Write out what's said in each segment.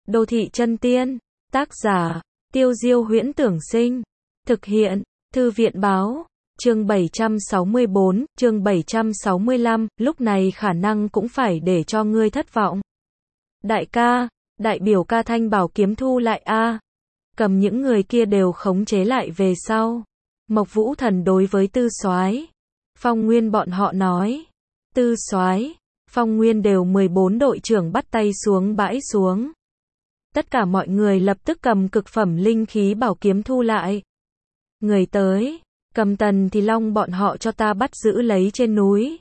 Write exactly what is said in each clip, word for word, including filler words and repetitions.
Đô thị chân tiên, tác giả, Tiêu Diêu Huyễn Tưởng Sinh, thực hiện, Thư viện báo, chương bảy trăm sáu mươi bốn, chương bảy trăm sáu mươi lăm, lúc này khả năng cũng phải để cho ngươi thất vọng. Đại ca, đại biểu ca Thanh bảo kiếm thu lại a. Cầm những người kia đều khống chế lại về sau. Mộc Vũ Thần đối với Tư Soái, Phong Nguyên bọn họ nói. Tư Soái, Phong Nguyên đều mười bốn đội trưởng bắt tay xuống bãi xuống. Tất cả mọi người lập tức cầm cực phẩm linh khí bảo kiếm thu lại. Người tới, cầm Tần Thì Long bọn họ cho ta bắt giữ lấy trên núi.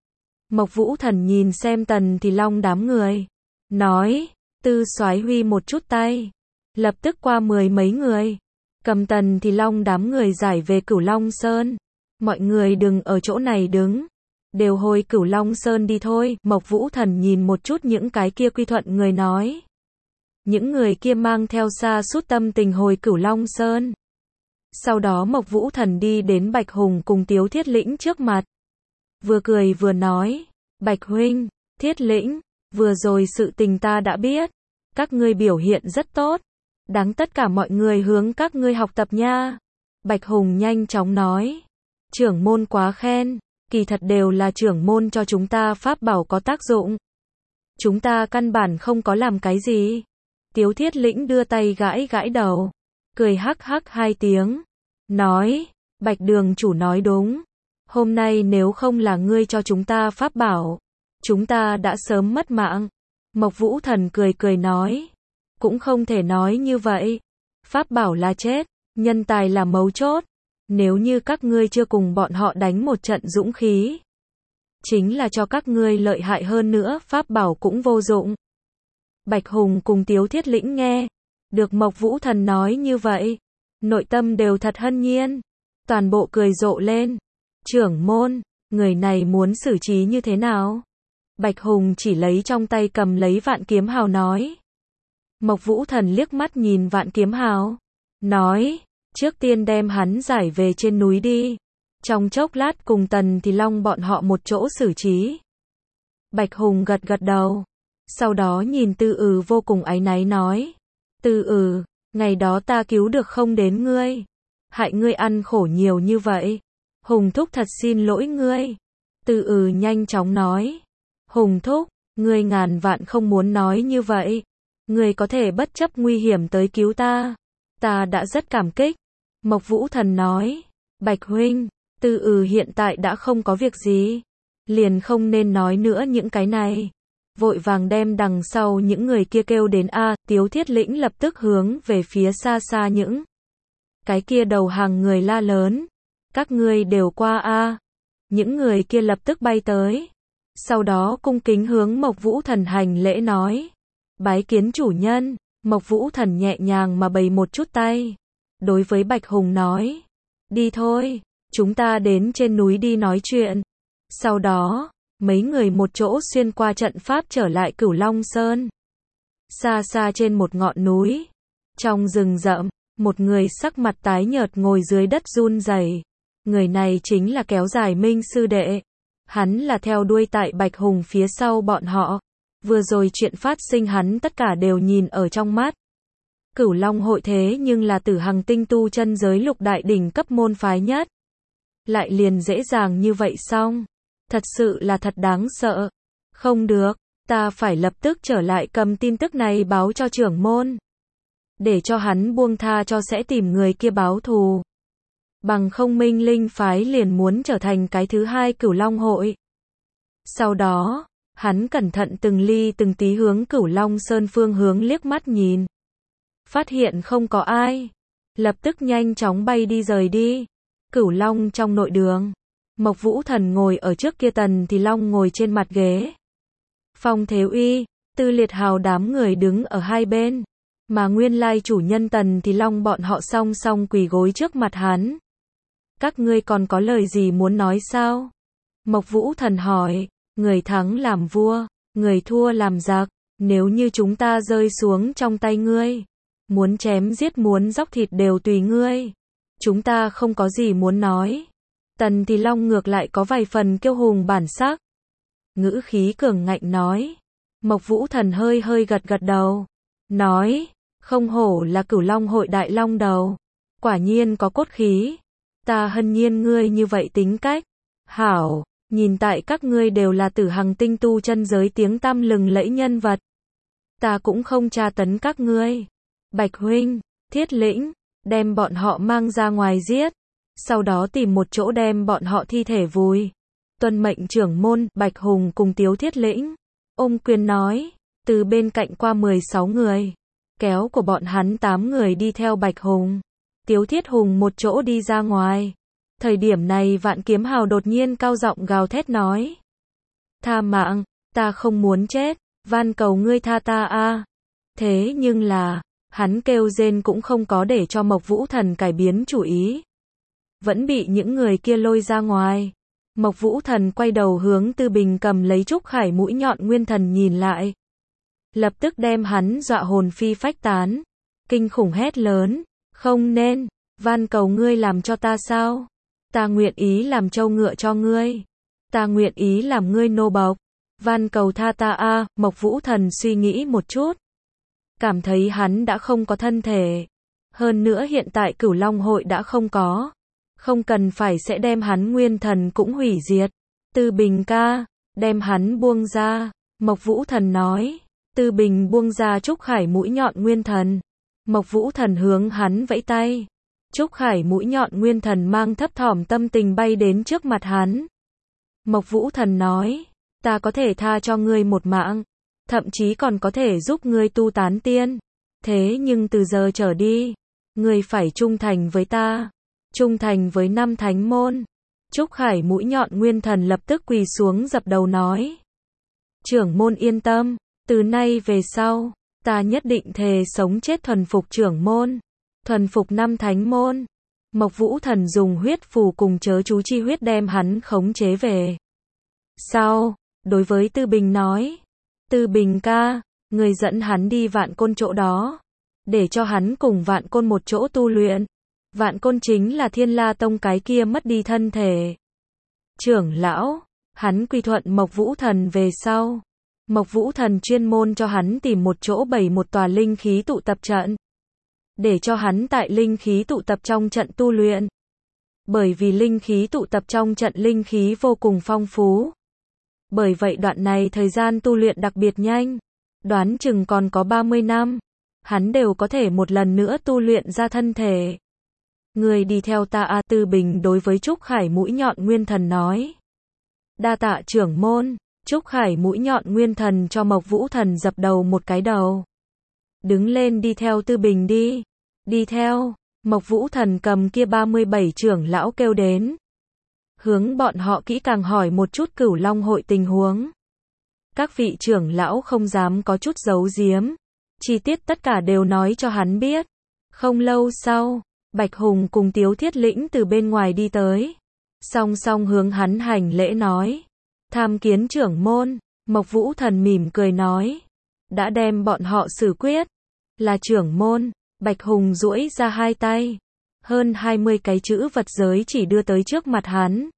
Mộc Vũ Thần nhìn xem Tần Thì Long đám người, nói. Tư Soái huy một chút tay, lập tức qua mười mấy người, cầm Tần Thì Long đám người giải về Cửu Long Sơn. Mọi người đừng ở chỗ này đứng, đều hồi Cửu Long Sơn đi thôi. Mộc Vũ Thần nhìn một chút những cái kia quy thuận người nói. Những người kia mang theo xa sút tâm tình hồi Cửu Long Sơn. Sau đó Mộc Vũ Thần đi đến Bạch Hùng cùng Tiếu Thiết Lĩnh trước mặt. Vừa cười vừa nói, Bạch huynh, Thiết Lĩnh, vừa rồi sự tình ta đã biết. Các ngươi biểu hiện rất tốt. Đáng tất cả mọi người hướng các ngươi học tập nha. Bạch Hùng nhanh chóng nói. Trưởng môn quá khen, kỳ thật đều là trưởng môn cho chúng ta pháp bảo có tác dụng. Chúng ta căn bản không có làm cái gì. Tiếu Thiết Lĩnh đưa tay gãi gãi đầu, cười hắc hắc hai tiếng, nói, Bạch đường chủ nói đúng. Hôm nay nếu không là ngươi cho chúng ta pháp bảo, chúng ta đã sớm mất mạng. Mộc Vũ Thần cười cười nói, cũng không thể nói như vậy. Pháp bảo là chết, nhân tài là mấu chốt. Nếu như các ngươi chưa cùng bọn họ đánh một trận dũng khí, chính là cho các ngươi lợi hại hơn nữa, pháp bảo cũng vô dụng. Bạch Hùng cùng Tiếu Thiết Lĩnh nghe được Mộc Vũ Thần nói như vậy, nội tâm đều thật hân nhiên, toàn bộ cười rộ lên. Trưởng môn, người này muốn xử trí như thế nào? Bạch Hùng chỉ lấy trong tay cầm lấy Vạn Kiếm Hào nói. Mộc Vũ Thần liếc mắt nhìn Vạn Kiếm Hào, nói, trước tiên đem hắn giải về trên núi đi. Trong chốc lát cùng Tần Thì Long bọn họ một chỗ xử trí. Bạch Hùng gật gật đầu. Sau đó nhìn Tư Ừ vô cùng áy náy nói. Tư Ừ, ngày đó ta cứu được không đến ngươi. Hại ngươi ăn khổ nhiều như vậy. Hùng thúc thật xin lỗi ngươi. Tư Ừ nhanh chóng nói. Hùng thúc, ngươi ngàn vạn không muốn nói như vậy. Ngươi có thể bất chấp nguy hiểm tới cứu ta. Ta đã rất cảm kích. Mộc Vũ Thần nói. Bạch huynh, Tư Ừ hiện tại đã không có việc gì. Liền không nên nói nữa những cái này. Vội vàng đem đằng sau những người kia kêu đến a. Tiếu Thiết Lĩnh lập tức hướng về phía xa xa những cái kia đầu hàng người la lớn. Các ngươi đều qua a. Những người kia lập tức bay tới. Sau đó cung kính hướng Mộc Vũ Thần hành lễ nói. Bái kiến chủ nhân. Mộc Vũ Thần nhẹ nhàng mà bày một chút tay. Đối với Bạch Hùng nói. Đi thôi, chúng ta đến trên núi đi nói chuyện. Sau đó, mấy người một chỗ xuyên qua trận pháp trở lại Cửu Long Sơn. Xa xa trên một ngọn núi, trong rừng rậm, một người sắc mặt tái nhợt ngồi dưới đất run rẩy. Người này chính là Kéo Dài Minh sư đệ. Hắn là theo đuôi tại Bạch Hùng phía sau bọn họ. Vừa rồi chuyện phát sinh hắn tất cả đều nhìn ở trong mắt. Cửu Long hội thế nhưng là Tử Hằng tinh tu chân giới lục đại đỉnh cấp môn phái nhất. Lại liền dễ dàng như vậy xong. Thật sự là thật đáng sợ. Không được, ta phải lập tức trở lại cầm tin tức này báo cho trưởng môn. Để cho hắn buông tha cho sẽ tìm người kia báo thù. Bằng không Minh Linh phái liền muốn trở thành cái thứ hai Cửu Long hội. Sau đó, hắn cẩn thận từng ly từng tí hướng Cửu Long Sơn phương hướng liếc mắt nhìn. Phát hiện không có ai. Lập tức nhanh chóng bay đi rời đi. Cửu Long trong nội đường. Mộc Vũ Thần ngồi ở trước kia, Tần Thì Long ngồi trên mặt ghế. Phong Thế Uy, Tư Liệt Hào đám người đứng ở hai bên. Mà nguyên lai chủ nhân Tần Thì Long bọn họ song song quỳ gối trước mặt hắn. Các ngươi còn có lời gì muốn nói sao? Mộc Vũ Thần hỏi. Người thắng làm vua, người thua làm giặc. Nếu như chúng ta rơi xuống trong tay ngươi, muốn chém giết muốn dóc thịt đều tùy ngươi. Chúng ta không có gì muốn nói. Tần Thì Long ngược lại có vài phần kiêu hùng bản sắc. Ngữ khí cường ngạnh nói. Mộc Vũ Thần hơi hơi gật gật đầu. nói, không hổ là Cửu Long hội đại long đầu, quả nhiên có cốt khí, ta hân nhiên ngươi như vậy tính cách, hảo, nhìn tại các ngươi đều là Tử Hằng tinh tu chân giới tiếng tăm lừng lẫy nhân vật, ta cũng không tra tấn các ngươi. Bạch huynh, Thiết Lĩnh, đem bọn họ mang ra ngoài giết, sau đó tìm một chỗ đem bọn họ thi thể vùi. Tuân mệnh trưởng môn, Bạch Hùng cùng Tiếu Thiết Lĩnh, ôm quyền nói, từ bên cạnh qua mười sáu người, kéo của bọn hắn tám người đi theo Bạch Hùng. Tiếu Thiết Hùng một chỗ đi ra ngoài. Thời điểm này Vạn Kiếm Hào đột nhiên cao giọng gào thét nói, tha mạng, ta không muốn chết, van cầu ngươi tha ta a. Thế nhưng là, hắn kêu rên cũng không có để cho Mộc Vũ Thần cải biến chủ ý. Vẫn bị những người kia lôi ra ngoài. Mộc Vũ Thần quay đầu hướng Tư Bình cầm lấy trúc khải mũi nhọn nguyên thần nhìn lại. Lập tức đem hắn dọa hồn phi phách tán. Kinh khủng hét lớn, không nên, van cầu ngươi làm cho ta sao? Ta nguyện ý làm trâu ngựa cho ngươi. Ta nguyện ý làm ngươi nô bộc. Van cầu tha ta a. Mộc Vũ Thần suy nghĩ một chút. Cảm thấy hắn đã không có thân thể. Hơn nữa hiện tại Cửu Long hội đã không có. Không cần phải sẽ đem hắn nguyên thần cũng hủy diệt. Tư Bình ca, đem hắn buông ra. Mộc Vũ Thần nói. Tư Bình buông ra trúc khải mũi nhọn nguyên thần. Mộc Vũ Thần hướng hắn vẫy tay. Trúc khải mũi nhọn nguyên thần mang thấp thỏm tâm tình bay đến trước mặt hắn. Mộc Vũ Thần nói, ta có thể tha cho ngươi một mạng, thậm chí còn có thể giúp ngươi tu tán tiên. Thế nhưng từ giờ trở đi, ngươi phải trung thành với ta, trung thành với năm thánh môn. Trúc khải mũi nhọn nguyên thần lập tức quỳ xuống dập đầu nói, trưởng môn yên tâm, từ nay về sau, ta nhất định thề sống chết thuần phục trưởng môn, thuần phục năm thánh môn. Mộc Vũ Thần dùng huyết phù cùng chớ chú chi huyết đem hắn khống chế về. Sau, đối với Tư Bình nói, Tư Bình ca, người dẫn hắn đi Vạn Côn chỗ đó, để cho hắn cùng Vạn Côn một chỗ tu luyện. Vạn Côn chính là Thiên La Tông cái kia mất đi thân thể trưởng lão. Hắn quy thuận Mộc Vũ Thần về sau, Mộc Vũ Thần chuyên môn cho hắn tìm một chỗ bày một tòa linh khí tụ tập trận, để cho hắn tại linh khí tụ tập trong trận tu luyện. Bởi vì linh khí tụ tập trong trận linh khí vô cùng phong phú. Bởi vậy đoạn này thời gian tu luyện đặc biệt nhanh. Đoán chừng còn có ba mươi năm. Hắn đều có thể một lần nữa tu luyện ra thân thể. Người đi theo ta a. Tư Bình đối với Trúc Khải mũi nhọn nguyên thần nói. Đa tạ trưởng môn. Trúc Khải mũi nhọn nguyên thần cho Mộc Vũ Thần dập đầu một cái đầu. Đứng lên đi theo Tư Bình đi. Đi theo. Mộc Vũ Thần cầm kia ba mươi bảy trưởng lão kêu đến. Hướng bọn họ kỹ càng hỏi một chút Cửu Long hội tình huống. Các vị trưởng lão không dám có chút giấu giếm. Chi tiết tất cả đều nói cho hắn biết. Không lâu sau, Bạch Hùng cùng Tiếu Thiết Lĩnh từ bên ngoài đi tới. Song song hướng hắn hành lễ nói. Tham kiến trưởng môn. Mộc Vũ Thần mỉm cười nói. Đã đem bọn họ xử quyết. Là trưởng môn. Bạch Hùng duỗi ra hai tay. Hơn hai mươi cái chữ vật giới chỉ đưa tới trước mặt hắn.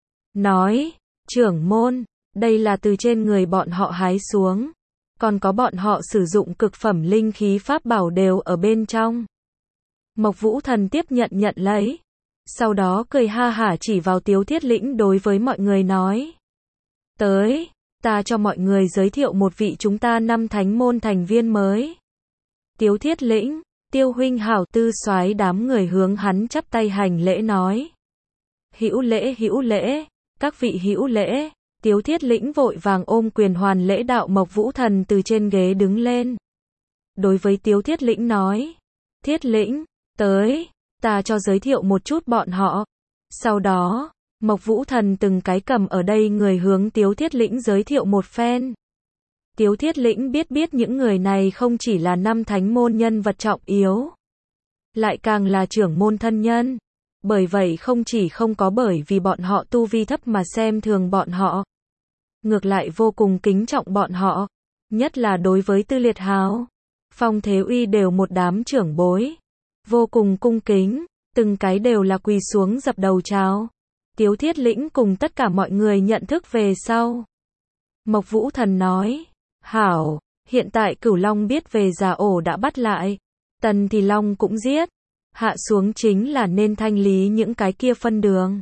Nói, trưởng môn, đây là từ trên người bọn họ hái xuống. Còn có bọn họ sử dụng cực phẩm linh khí pháp bảo đều ở bên trong. Mộc Vũ Thần tiếp nhận nhận lấy. Sau đó cười ha hả chỉ vào Tiếu Thiết Lĩnh đối với mọi người nói. Tới, ta cho mọi người giới thiệu một vị chúng ta năm thánh môn thành viên mới. Tiếu Thiết Lĩnh, Tiêu huynh hảo. Tư soái đám người hướng hắn chắp tay hành lễ nói. Hữu lễ hữu lễ, các vị hữu lễ. Tiếu Thiết Lĩnh vội vàng ôm quyền hoàn lễ đạo. Mộc Vũ Thần từ trên ghế đứng lên. Đối với Tiếu Thiết Lĩnh nói. Thiết Lĩnh, tới, ta cho giới thiệu một chút bọn họ. Sau đó, Mộc Vũ Thần từng cái cầm ở đây người hướng Tiếu Thiết Lĩnh giới thiệu một phen. Tiếu Thiết Lĩnh biết biết những người này không chỉ là năm thánh môn nhân vật trọng yếu, lại càng là trưởng môn thân nhân. Bởi vậy không chỉ không có bởi vì bọn họ tu vi thấp mà xem thường bọn họ. Ngược lại vô cùng kính trọng bọn họ. Nhất là đối với Tư Liệt Hào, Phong Thế Uy đều một đám trưởng bối. Vô cùng cung kính, từng cái đều là quỳ xuống dập đầu chào. Tiếu Thiết Lĩnh cùng tất cả mọi người nhận thức về sau. Mộc Vũ Thần nói. Hảo, Hiện tại Cửu Long biết về Giả Ổ đã bắt lại, Tần thì Long cũng giết. Hạ xuống chính là nên thanh lý những cái kia phân đường.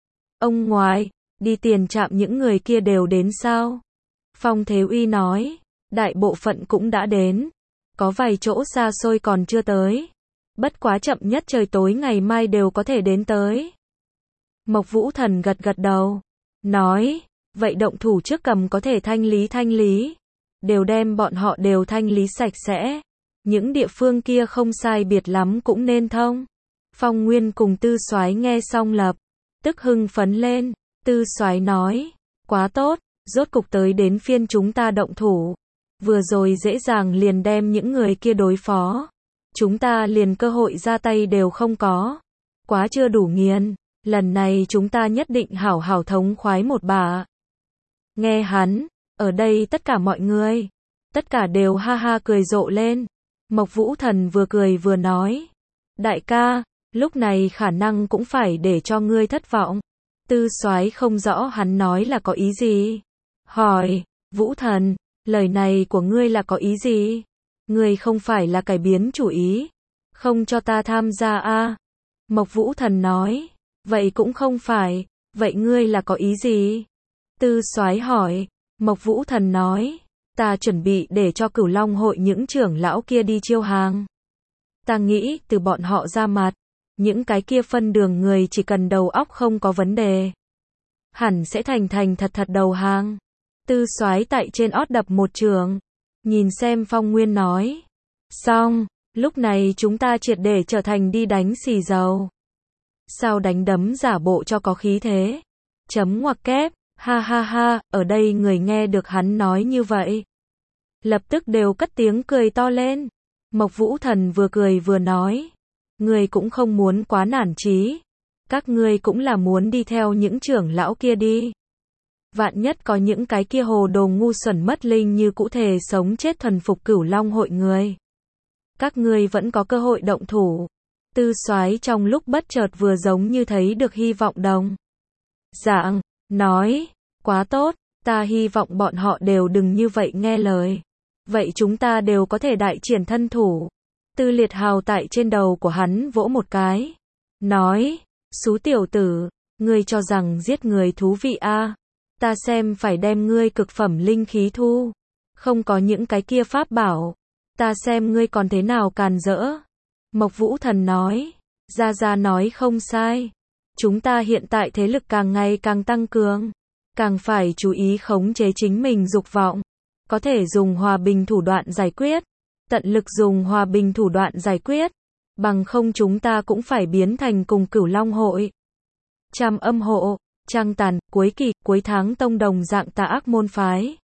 Ông ngoại, đi tiền trạm những người kia đều đến sao? Phong Thế Uy nói, đại bộ phận cũng đã đến. Có vài chỗ xa xôi còn chưa tới. Bất quá chậm nhất trời tối ngày mai đều có thể đến tới. Mộc Vũ Thần gật gật đầu, nói, vậy động thủ trước cầm có thể thanh lý thanh lý. Đều đem bọn họ đều thanh lý sạch sẽ. Những địa phương kia không sai biệt lắm cũng nên thông. Phong Nguyên cùng Tư Soái nghe xong lập tức hưng phấn lên. Tư Soái nói, quá tốt, rốt cục tới đến phiên chúng ta động thủ. Vừa rồi dễ dàng liền đem những người kia đối phó. Chúng ta liền cơ hội ra tay đều không có. Quá chưa đủ nghiền, lần này chúng ta nhất định hảo hảo thống khoái một bà. Nghe hắn, ở đây tất cả mọi người, tất cả đều ha ha cười rộ lên. Mộc Vũ Thần vừa cười vừa nói, đại ca, lúc này khả năng cũng phải để cho ngươi thất vọng. Tư Soái không rõ hắn nói là có ý gì. Hỏi, Vũ Thần, lời này của ngươi là có ý gì? Ngươi không phải là cải biến chủ ý, không cho ta tham gia a? Mộc Vũ Thần nói, vậy cũng không phải, vậy ngươi là có ý gì? Tư Soái hỏi, Mộc Vũ Thần nói, ta chuẩn bị để cho Cửu Long hội những trưởng lão kia đi chiêu hàng. Ta nghĩ từ bọn họ ra mặt, những cái kia phân đường người chỉ cần đầu óc không có vấn đề, hẳn sẽ thành thành thật thật đầu hàng. Tư Soái tại trên ót đập một trường, nhìn xem Phong Nguyên nói, xong, lúc này chúng ta triệt để trở thành đi đánh xì dầu. Sao đánh đấm giả bộ cho có khí thế? Chấm ngoặc kép, ha ha ha, ở đây người nghe được hắn nói như vậy, lập tức đều cất tiếng cười to lên. Mộc Vũ Thần vừa cười vừa nói, người cũng không muốn quá nản chí, các ngươi cũng là muốn đi theo những trưởng lão kia đi. Vạn nhất có những cái kia hồ đồ ngu xuẩn mất linh như cũ thề sống chết thuần phục Cửu Long hội người, các ngươi vẫn có cơ hội động thủ. Tư Soái trong lúc bất chợt vừa giống như thấy được hy vọng đồng dạng, nói, quá tốt, ta hy vọng bọn họ đều đừng như vậy nghe lời. Vậy chúng ta đều có thể đại triển thân thủ. Tư Liệt Hào tại trên đầu của hắn vỗ một cái, nói, xú tiểu tử, ngươi cho rằng giết người thú vị a? À? Ta xem phải đem ngươi cực phẩm linh khí thu. Không có những cái kia pháp bảo, ta xem ngươi còn thế nào càn rỡ. Mộc Vũ Thần nói, Gia Gia nói không sai. Chúng ta hiện tại thế lực càng ngày càng tăng cường, càng phải chú ý khống chế chính mình dục vọng. Có thể dùng hòa bình thủ đoạn giải quyết, tận lực dùng hòa bình thủ đoạn giải quyết, bằng không chúng ta cũng phải biến thành cùng Cửu Long hội. Trăm âm hộ, trăng tàn, cuối kỳ, cuối tháng tông đồng dạng tà ác môn phái.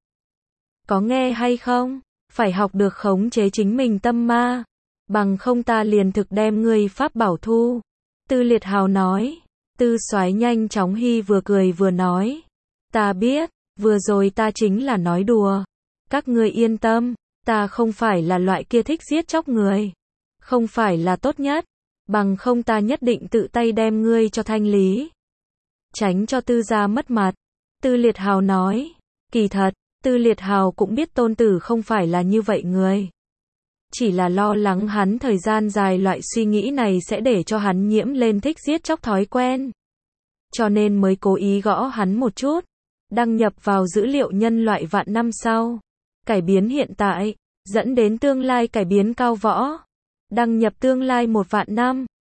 Có nghe hay không? Phải học được khống chế chính mình tâm ma, bằng không ta liền thực đem ngươi pháp bảo thu. Tư Liệt Hào nói. Tư Soái nhanh chóng hi vừa cười vừa nói, ta biết, vừa rồi ta chính là nói đùa. Các ngươi yên tâm, ta không phải là loại kia thích giết chóc người, không phải là tốt nhất, bằng không ta nhất định tự tay đem ngươi cho thanh lý, tránh cho Tư gia mất mặt. Tư Liệt Hào nói, kỳ thật, Tư Liệt Hào cũng biết tôn tử không phải là như vậy người, chỉ là lo lắng hắn thời gian dài loại suy nghĩ này sẽ để cho hắn nhiễm lên thích giết chóc thói quen, cho nên mới cố ý gõ hắn một chút. Đăng nhập vào dữ liệu nhân loại vạn năm sau, cải biến hiện tại, dẫn đến tương lai cải biến cao võ. Đăng nhập tương lai một vạn năm.